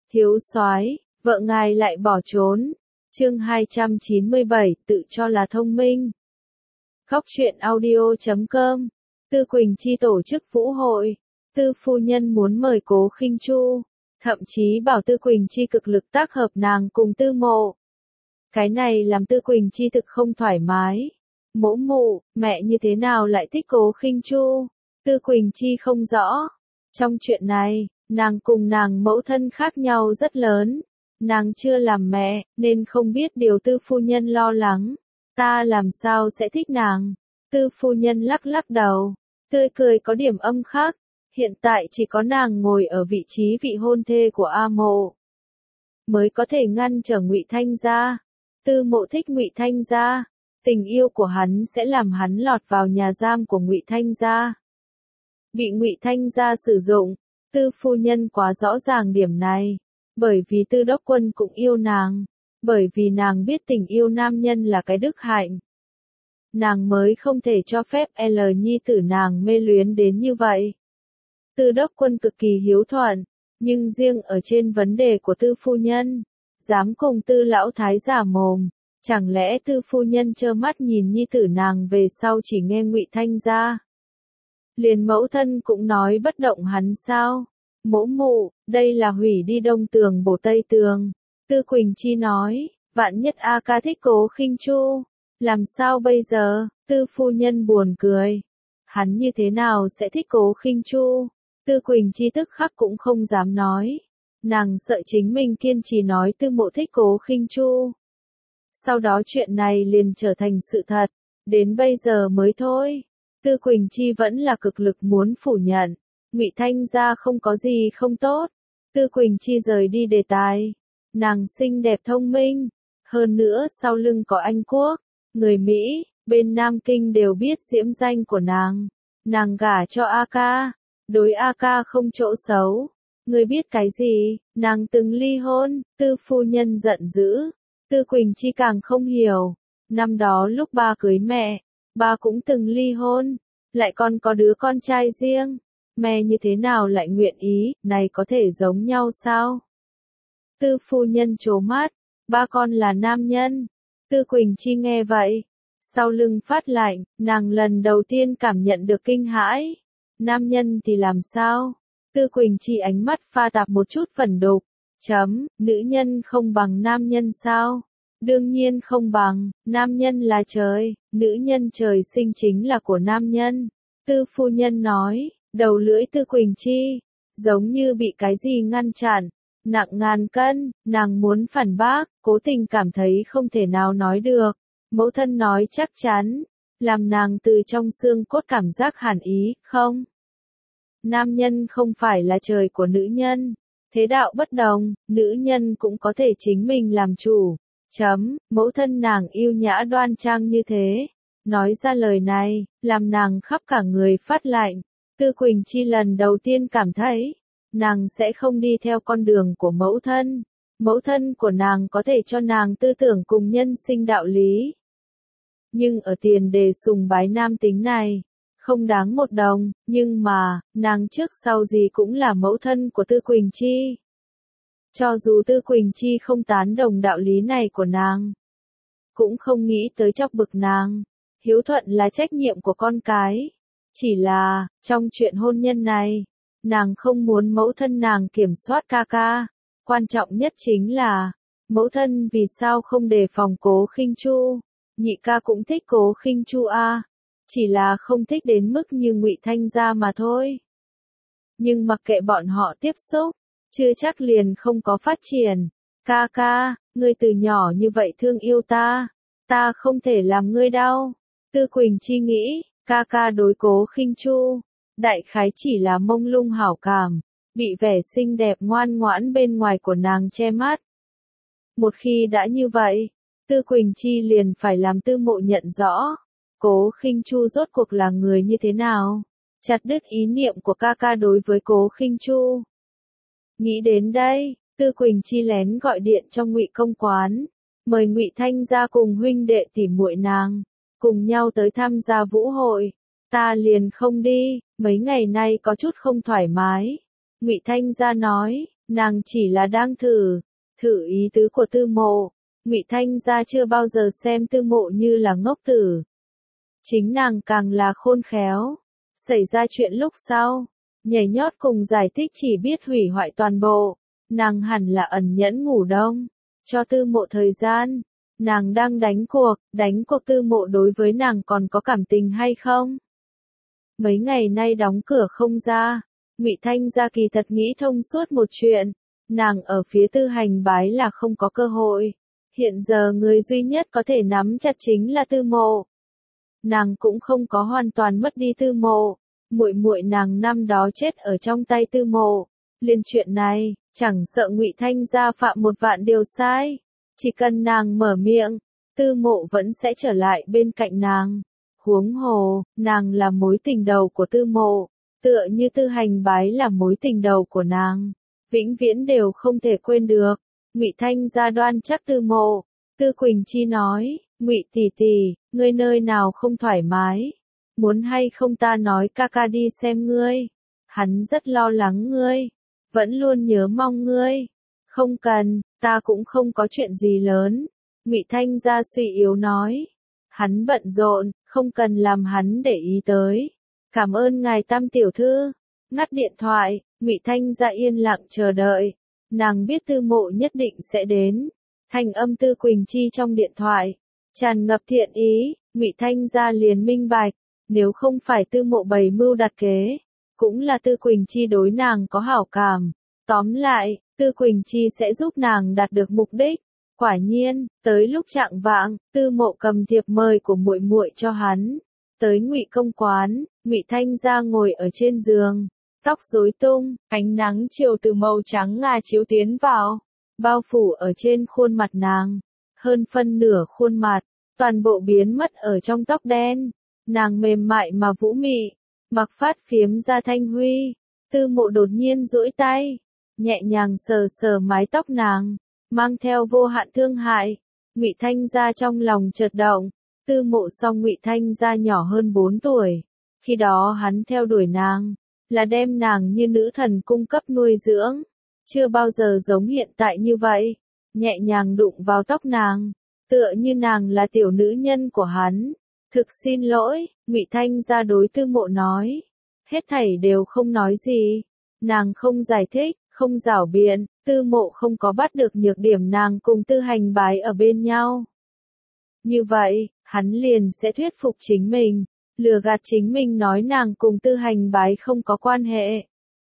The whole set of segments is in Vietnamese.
Thiếu soái, vợ ngài lại bỏ trốn. Chương 297, tự cho là thông minh. Khóc chuyện audio.com. Tư Quỳnh Chi tổ chức vũ hội. Tư phu nhân muốn mời Cố Khinh Chu, thậm chí bảo Tư Quỳnh Chi cực lực tác hợp nàng cùng Tư Mộ. Cái này làm Tư Quỳnh Chi thực không thoải mái. Mỗ mụ, mẹ như thế nào lại thích Cố Khinh Chu? Tư Quỳnh Chi không rõ. Trong chuyện này, nàng cùng nàng mẫu thân khác nhau rất lớn. Nàng chưa làm mẹ, nên không biết điều Tư phu nhân lo lắng. Ta làm sao sẽ thích nàng? Tư phu nhân lắc lắc đầu, tươi cười có điểm âm khác. Hiện tại chỉ có nàng ngồi ở vị trí vị hôn thê của A Mộ, mới có thể ngăn trở Ngụy Thanh gia. Tư Mộ thích Ngụy Thanh gia, tình yêu của hắn sẽ làm hắn lọt vào nhà giam của Ngụy Thanh gia. Bị Ngụy Thanh gia sử dụng, Tư phu nhân quá rõ ràng điểm này, bởi vì Tư đốc quân cũng yêu nàng, bởi vì nàng biết tình yêu nam nhân là cái đức hạnh. Nàng mới không thể cho phép L nhi tử nàng mê luyến đến như vậy. Tư đốc quân cực kỳ hiếu thuận, nhưng riêng ở trên vấn đề của Tư phu nhân, dám cùng Tư lão thái giả mồm, chẳng lẽ Tư phu nhân trơ mắt nhìn nhi tử nàng về sau chỉ nghe Ngụy Thanh gia? Liền mẫu thân cũng nói bất động hắn sao? Mỗ mụ, đây là hủy đi đông tường bổ tây tường. Tư Quỳnh Chi nói, vạn nhất A ca thích Cố Khinh Chu, làm sao bây giờ? Tư phu nhân buồn cười. Hắn như thế nào sẽ thích Cố Khinh Chu? Tư Quỳnh Chi tức khắc cũng không dám nói. Nàng sợ chính mình kiên trì nói Tư Mộ thích Cố Khinh Chu. Sau đó chuyện này liền trở thành sự thật, đến bây giờ mới thôi. Tư Quỳnh Chi vẫn là cực lực muốn phủ nhận, Ngụy Thanh gia không có gì không tốt. Tư Quỳnh Chi rời đi đề tài. Nàng xinh đẹp thông minh, hơn nữa sau lưng có Anh Quốc, người Mỹ, bên Nam Kinh đều biết diễm danh của nàng. Nàng gả cho A ca, đối A ca không chỗ xấu. Ngươi biết cái gì? Nàng từng ly hôn. Tư phu nhân giận dữ. Tư Quỳnh Chi càng không hiểu. Năm đó lúc ba cưới mẹ, ba cũng từng ly hôn, lại còn có đứa con trai riêng. Mẹ như thế nào lại nguyện ý, này có thể giống nhau sao? Tư phu nhân trố mắt, ba con là nam nhân. Tư Quỳnh Chi nghe vậy, sau lưng phát lạnh, nàng lần đầu tiên cảm nhận được kinh hãi. Nam nhân thì làm sao? Tư Quỳnh Chi ánh mắt pha tạp một chút phẫn đục. Nữ nhân không bằng nam nhân sao? Đương nhiên không bằng, nam nhân là trời, nữ nhân trời sinh chính là của nam nhân. Tư phu nhân nói, đầu lưỡi Tư Quỳnh Chi, giống như bị cái gì ngăn chặn, nặng ngàn cân, nàng muốn phản bác, cố tình cảm thấy không thể nào nói được. Mẫu thân nói chắc chắn, làm nàng từ trong xương cốt cảm giác hàn ý, không? Nam nhân không phải là trời của nữ nhân, thế đạo bất đồng, nữ nhân cũng có thể chính mình làm chủ. Mẫu thân nàng yêu nhã đoan trang như thế, nói ra lời này, làm nàng khắp cả người phát lạnh. Tư Quỳnh Chi lần đầu tiên cảm thấy, nàng sẽ không đi theo con đường của mẫu thân. Mẫu thân của nàng có thể cho nàng tư tưởng cùng nhân sinh đạo lý. Nhưng ở tiền đề sùng bái nam tính này, không đáng một đồng, nhưng mà, nàng trước sau gì cũng là mẫu thân của Tư Quỳnh Chi. Cho dù Tư Quỳnh Chi không tán đồng đạo lý này của nàng, cũng không nghĩ tới chọc bực nàng. Hiếu thuận là trách nhiệm của con cái. Chỉ là, trong chuyện hôn nhân này, nàng không muốn mẫu thân nàng kiểm soát ca ca. Quan trọng nhất chính là, mẫu thân vì sao không đề phòng Cố Khinh Chu. Nhị ca cũng thích Cố Khinh Chu a, chỉ là không thích đến mức như Ngụy Thanh gia mà thôi. Nhưng mặc kệ bọn họ tiếp xúc, chưa chắc liền không có phát triển. Ca ca, ngươi từ nhỏ như vậy thương yêu ta, ta không thể làm ngươi đau. Tư Quỳnh Chi nghĩ, ca ca đối Cố Khinh Chu, đại khái chỉ là mông lung hảo cảm, bị vẻ xinh đẹp ngoan ngoãn bên ngoài của nàng che mắt. Một khi đã như vậy, Tư Quỳnh Chi liền phải làm Tư Mộ nhận rõ, Cố Khinh Chu rốt cuộc là người như thế nào, chặt đứt ý niệm của ca ca đối với Cố Khinh Chu. Nghĩ đến đây, Tư Quỳnh Chi lén gọi điện cho Ngụy công quán, mời Ngụy Thanh gia cùng huynh đệ tỉ muội nàng, cùng nhau tới tham gia vũ hội. Ta liền không đi, mấy ngày nay có chút không thoải mái. Ngụy Thanh gia nói, Nàng chỉ là đang thử ý tứ của Tư Mộ. Ngụy Thanh Gia chưa bao giờ xem Tư Mộ như là ngốc tử. Chính nàng càng là khôn khéo. Xảy ra chuyện lúc sau, nhảy nhót cùng giải thích chỉ biết hủy hoại toàn bộ. Nàng hẳn là ẩn nhẫn ngủ đông, cho Tư Mộ thời gian. Nàng đang đánh cuộc Tư Mộ đối với nàng còn có cảm tình hay không? Mấy ngày nay đóng cửa không ra, Ngụy Thanh Gia kỳ thật nghĩ thông suốt một chuyện, nàng ở phía Tư Hành Bái là không có cơ hội. Hiện giờ người duy nhất có thể nắm chặt chính là Tư Mộ. Nàng cũng không có hoàn toàn mất đi Tư Mộ, muội muội nàng năm đó chết ở trong tay Tư Mộ. Liên chuyện này, chẳng sợ Ngụy Thanh Gia phạm một vạn điều sai, chỉ cần nàng mở miệng, Tư Mộ vẫn sẽ trở lại bên cạnh nàng. Huống hồ, nàng là mối tình đầu của Tư Mộ, tựa như Tư Hành Bái là mối tình đầu của nàng, vĩnh viễn đều không thể quên được. Ngụy Thanh Gia đoan chắc Tư Mộ. Tư Quỳnh Chi nói, Ngụy tỷ tỷ, ngươi nơi nào không thoải mái? Muốn hay không ta nói ca ca đi xem ngươi? Hắn rất lo lắng ngươi, vẫn luôn nhớ mong ngươi. Không cần, ta cũng không có chuyện gì lớn. Ngụy Thanh Gia suy yếu nói. Hắn bận rộn, không cần làm hắn để ý tới. Cảm ơn ngài Tam tiểu thư. Ngắt điện thoại, Ngụy Thanh Gia yên lặng chờ đợi. Nàng biết Tư Mộ nhất định sẽ đến. Thanh âm Tư Quỳnh Chi trong điện thoại tràn ngập thiện ý, Ngụy Thanh Gia liền minh bạch, nếu không phải Tư Mộ bày mưu đặt kế, cũng là Tư Quỳnh Chi đối nàng có hảo cảm. Tóm lại, Tư Quỳnh Chi sẽ giúp nàng đạt được mục đích. Quả nhiên, tới lúc chạng vạng, Tư Mộ cầm thiệp mời của muội muội cho hắn. Tới Ngụy công quán, Ngụy Thanh Gia ngồi ở trên giường, tóc rối tung, ánh nắng chiều từ màu trắng ngà chiếu tiến vào, bao phủ ở trên khuôn mặt nàng. Hơn phân nửa khuôn mặt, toàn bộ biến mất ở trong tóc đen. Nàng mềm mại mà vũ mị, mặc phát phiếm ra thanh huy. Tư Mộ đột nhiên duỗi tay, nhẹ nhàng sờ sờ mái tóc nàng, mang theo vô hạn thương hại. Ngụy Thanh Gia trong lòng chợt động. Tư Mộ so Ngụy Thanh Gia nhỏ hơn 4 tuổi. Khi đó hắn theo đuổi nàng, là đem nàng như nữ thần cung cấp nuôi dưỡng. Chưa bao giờ giống hiện tại như vậy. Nhẹ nhàng đụng vào tóc nàng, tựa như nàng là tiểu nữ nhân của hắn. Thực xin lỗi, Ngụy Thanh Gia đối Tư Mộ nói. Hết thảy đều không nói gì. Nàng không giải thích, không giảo biện, Tư Mộ không có bắt được nhược điểm nàng cùng Tư Hành Bái ở bên nhau. Như vậy, hắn liền sẽ thuyết phục chính mình, lừa gạt chính mình nói nàng cùng Tư Hành Bái không có quan hệ.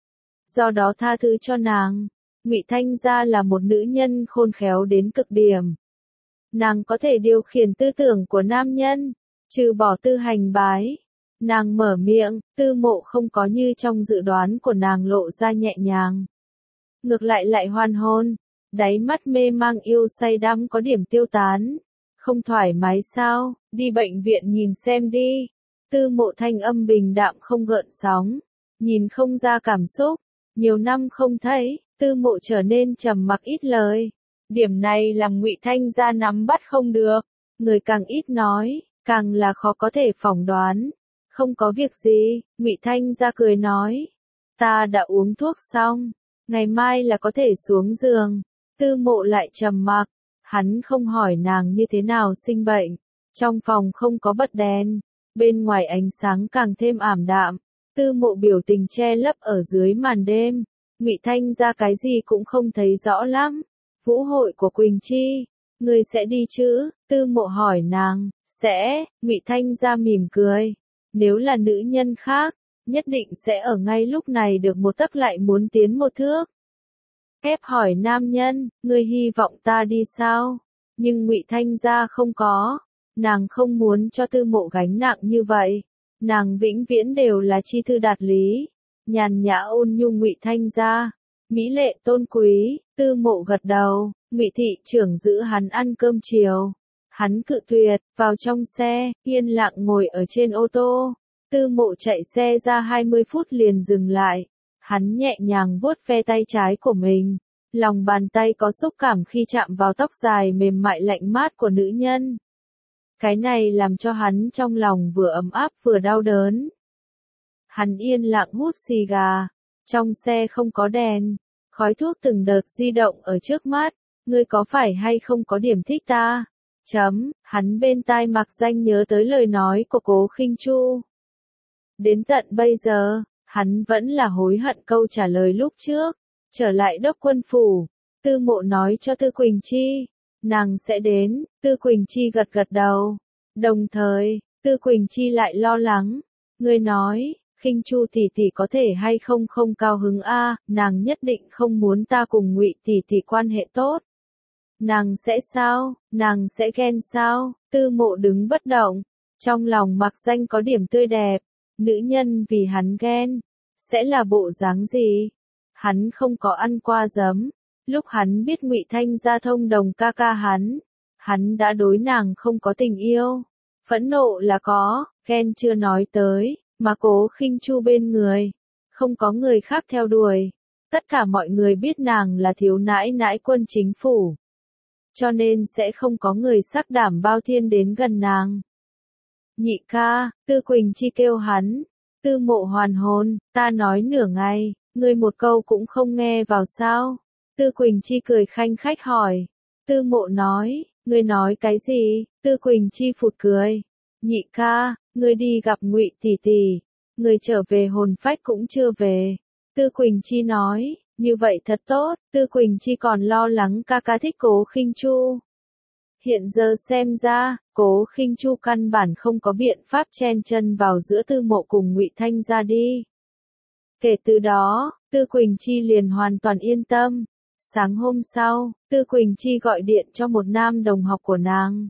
Do đó tha thứ cho nàng. Ngụy Thanh Gia là một nữ nhân khôn khéo đến cực điểm. Nàng có thể điều khiển tư tưởng của nam nhân, trừ bỏ Tư Hành Bái. Nàng mở miệng, Tư Mộ không có như trong dự đoán của nàng lộ ra nhẹ nhàng. Ngược lại hoan hôn, đáy mắt mê mang yêu say đắm có điểm tiêu tán. Không thoải mái sao, đi bệnh viện nhìn xem đi. Tư Mộ thanh âm bình đạm không gợn sóng, nhìn không ra cảm xúc. Nhiều năm không thấy, Tư Mộ trở nên trầm mặc ít lời. Điểm này làm Ngụy Thanh Gia nắm bắt không được. Người càng ít nói, càng là khó có thể phỏng đoán. Không có việc gì, Ngụy Thanh Gia cười nói. Ta đã uống thuốc xong, ngày mai là có thể xuống giường. Tư Mộ lại trầm mặc. Hắn không hỏi nàng như thế nào sinh bệnh. Trong phòng không có bật đèn, bên ngoài ánh sáng càng thêm ảm đạm. Tư Mộ biểu tình che lấp ở dưới màn đêm. Ngụy Thanh Gia cái gì cũng không thấy rõ lắm. Vũ hội của Quỳnh Chi, ngươi sẽ đi chứ? Tư Mộ hỏi nàng. Sẽ. Ngụy Thanh Gia mỉm cười. Nếu là nữ nhân khác, nhất định sẽ ở ngay lúc này được một tấc lại muốn tiến một thước. Ép hỏi nam nhân, ngươi hy vọng ta đi sao? Nhưng Ngụy Thanh Gia không có. Nàng không muốn cho Tư Mộ gánh nặng như vậy. Nàng vĩnh viễn đều là chi thư đạt lý. Nhàn nhã ôn nhu Ngụy Thanh Gia. Mỹ lệ tôn quý. Tư Mộ gật đầu. Ngụy thị trưởng giữ hắn ăn cơm chiều. Hắn cự tuyệt, vào trong xe, yên lặng ngồi ở trên ô tô. Tư Mộ chạy xe ra 20 phút liền dừng lại. Hắn nhẹ nhàng vuốt ve tay trái của mình. Lòng bàn tay có xúc cảm khi chạm vào tóc dài mềm mại lạnh mát của nữ nhân. Cái này làm cho hắn trong lòng vừa ấm áp vừa đau đớn. Hắn yên lặng hút xì gà. Trong xe không có đèn, khói thuốc từng đợt di động ở trước mắt, ngươi có phải hay không có điểm thích ta? Hắn bên tai Mạc Danh nhớ tới lời nói của Cố Khinh Chu. Đến tận bây giờ, hắn vẫn là hối hận câu trả lời lúc trước. Trở lại Đốc Quân phủ, Tư Mộ nói cho Tư Quỳnh Chi, nàng sẽ đến. Tư Quỳnh Chi gật gật đầu. Đồng thời, Tư Quỳnh Chi lại lo lắng, ngươi nói, Khinh Chu tỷ tỷ có thể hay không không cao hứng a, nàng nhất định không muốn ta cùng Ngụy tỷ tỷ quan hệ tốt. Nàng sẽ sao? Nàng sẽ ghen sao? Tư Mộ đứng bất động, trong lòng Mạc Danh có điểm tươi đẹp, nữ nhân vì hắn ghen, sẽ là bộ dáng gì? Hắn không có ăn qua giấm, lúc hắn biết Ngụy Thanh gia thông đồng ca ca hắn đã đối nàng không có tình yêu. Phẫn nộ là có, ghen chưa nói tới, mà Cố Khinh Chu bên người, không có người khác theo đuổi. Tất cả mọi người biết nàng là thiếu nãi nãi quân chính phủ, cho nên sẽ không có người sắc đảm bao thiên đến gần nàng. Nhị ca, Tư Quỳnh Chi kêu hắn. Tư Mộ hoàn hồn, ta nói nửa ngày, ngươi một câu cũng không nghe vào sao? Tư Quỳnh Chi cười khanh khách hỏi. Tư Mộ nói, ngươi nói cái gì? Tư Quỳnh Chi phụt cười. Nhị ca, ngươi đi gặp Ngụy tỷ tỷ, ngươi trở về hồn phách cũng chưa về. Tư Quỳnh Chi nói, như vậy thật tốt. Tư Quỳnh Chi còn lo lắng ca ca thích Cố Khinh Chu. Hiện giờ xem ra, Cố Khinh Chu căn bản không có biện pháp chen chân vào giữa Tư Mộ cùng Ngụy Thanh gia đi. Kể từ đó, Tư Quỳnh Chi liền hoàn toàn yên tâm. Sáng hôm sau, Tư Quỳnh Chi gọi điện cho một nam đồng học của nàng.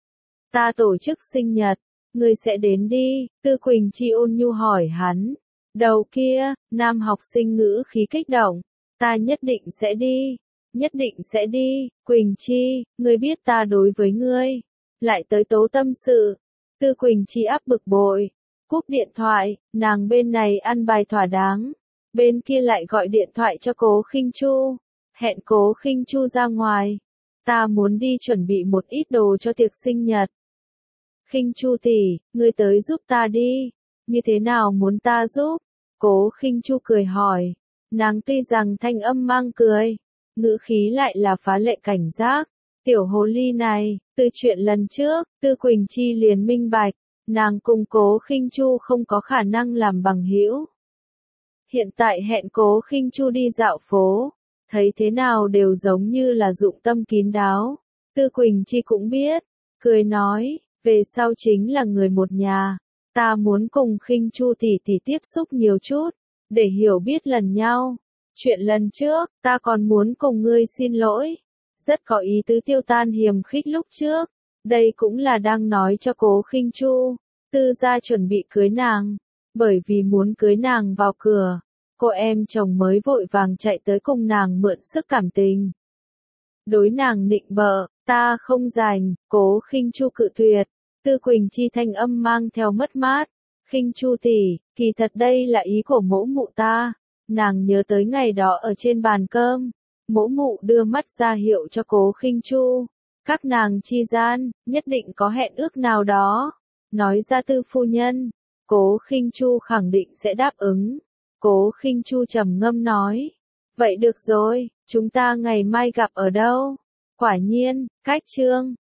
Ta tổ chức sinh nhật, ngươi sẽ đến đi. Tư Quỳnh Chi ôn nhu hỏi hắn. Đầu kia, nam học sinh ngữ khí kích động. Ta nhất định sẽ đi. Nhất định sẽ đi. Quỳnh Chi, ngươi biết ta đối với ngươi lại tới tố tâm sự. Tư Quỳnh Chi áp bực bội, cúp điện thoại. Nàng bên này ăn bài thỏa đáng, bên kia lại gọi điện thoại cho Cố Khinh Chu, hẹn Cố Khinh Chu ra ngoài. Ta muốn đi chuẩn bị một ít đồ cho tiệc sinh nhật. Khinh Chu tỷ, ngươi tới giúp ta đi. Như thế nào muốn ta giúp? Cố Khinh Chu cười hỏi. Nàng tuy rằng thanh âm mang cười, ngữ khí lại là phá lệ cảnh giác. Tiểu hồ ly này, từ chuyện lần trước, Tư Quỳnh Chi liền minh bạch, nàng cùng Cố Khinh Chu không có khả năng làm bằng hữu. Hiện tại hẹn Cố Khinh Chu đi dạo phố, thấy thế nào đều giống như là dụng tâm kín đáo. Tư Quỳnh Chi cũng biết, cười nói, về sau chính là người một nhà, ta muốn cùng Khinh Chu tỷ tỷ tiếp xúc nhiều chút, để hiểu biết lần nhau. Chuyện lần trước, ta còn muốn cùng ngươi xin lỗi. Rất có ý tứ tiêu tan hiềm khích lúc trước. Đây cũng là đang nói cho Cố Khinh Chu, Tư gia chuẩn bị cưới nàng. Bởi vì muốn cưới nàng vào cửa, cô em chồng mới vội vàng chạy tới cùng nàng mượn sức cảm tình. Đối nàng nịnh bợ, ta không rảnh. Cố Khinh Chu cự tuyệt. Tư Quỳnh Chi thanh âm mang theo mất mát. Khinh Chu tỷ, kỳ thật đây là ý của mẫu mụ ta. Nàng nhớ tới ngày đó ở trên bàn cơm, mẫu mụ đưa mắt ra hiệu cho Cố Khinh Chu. Các nàng chi gian, nhất định có hẹn ước nào đó. Nói ra Tư phu nhân, Cố Khinh Chu khẳng định sẽ đáp ứng. Cố Khinh Chu trầm ngâm nói. Vậy được rồi, chúng ta ngày mai gặp ở đâu? Quả nhiên, cách chương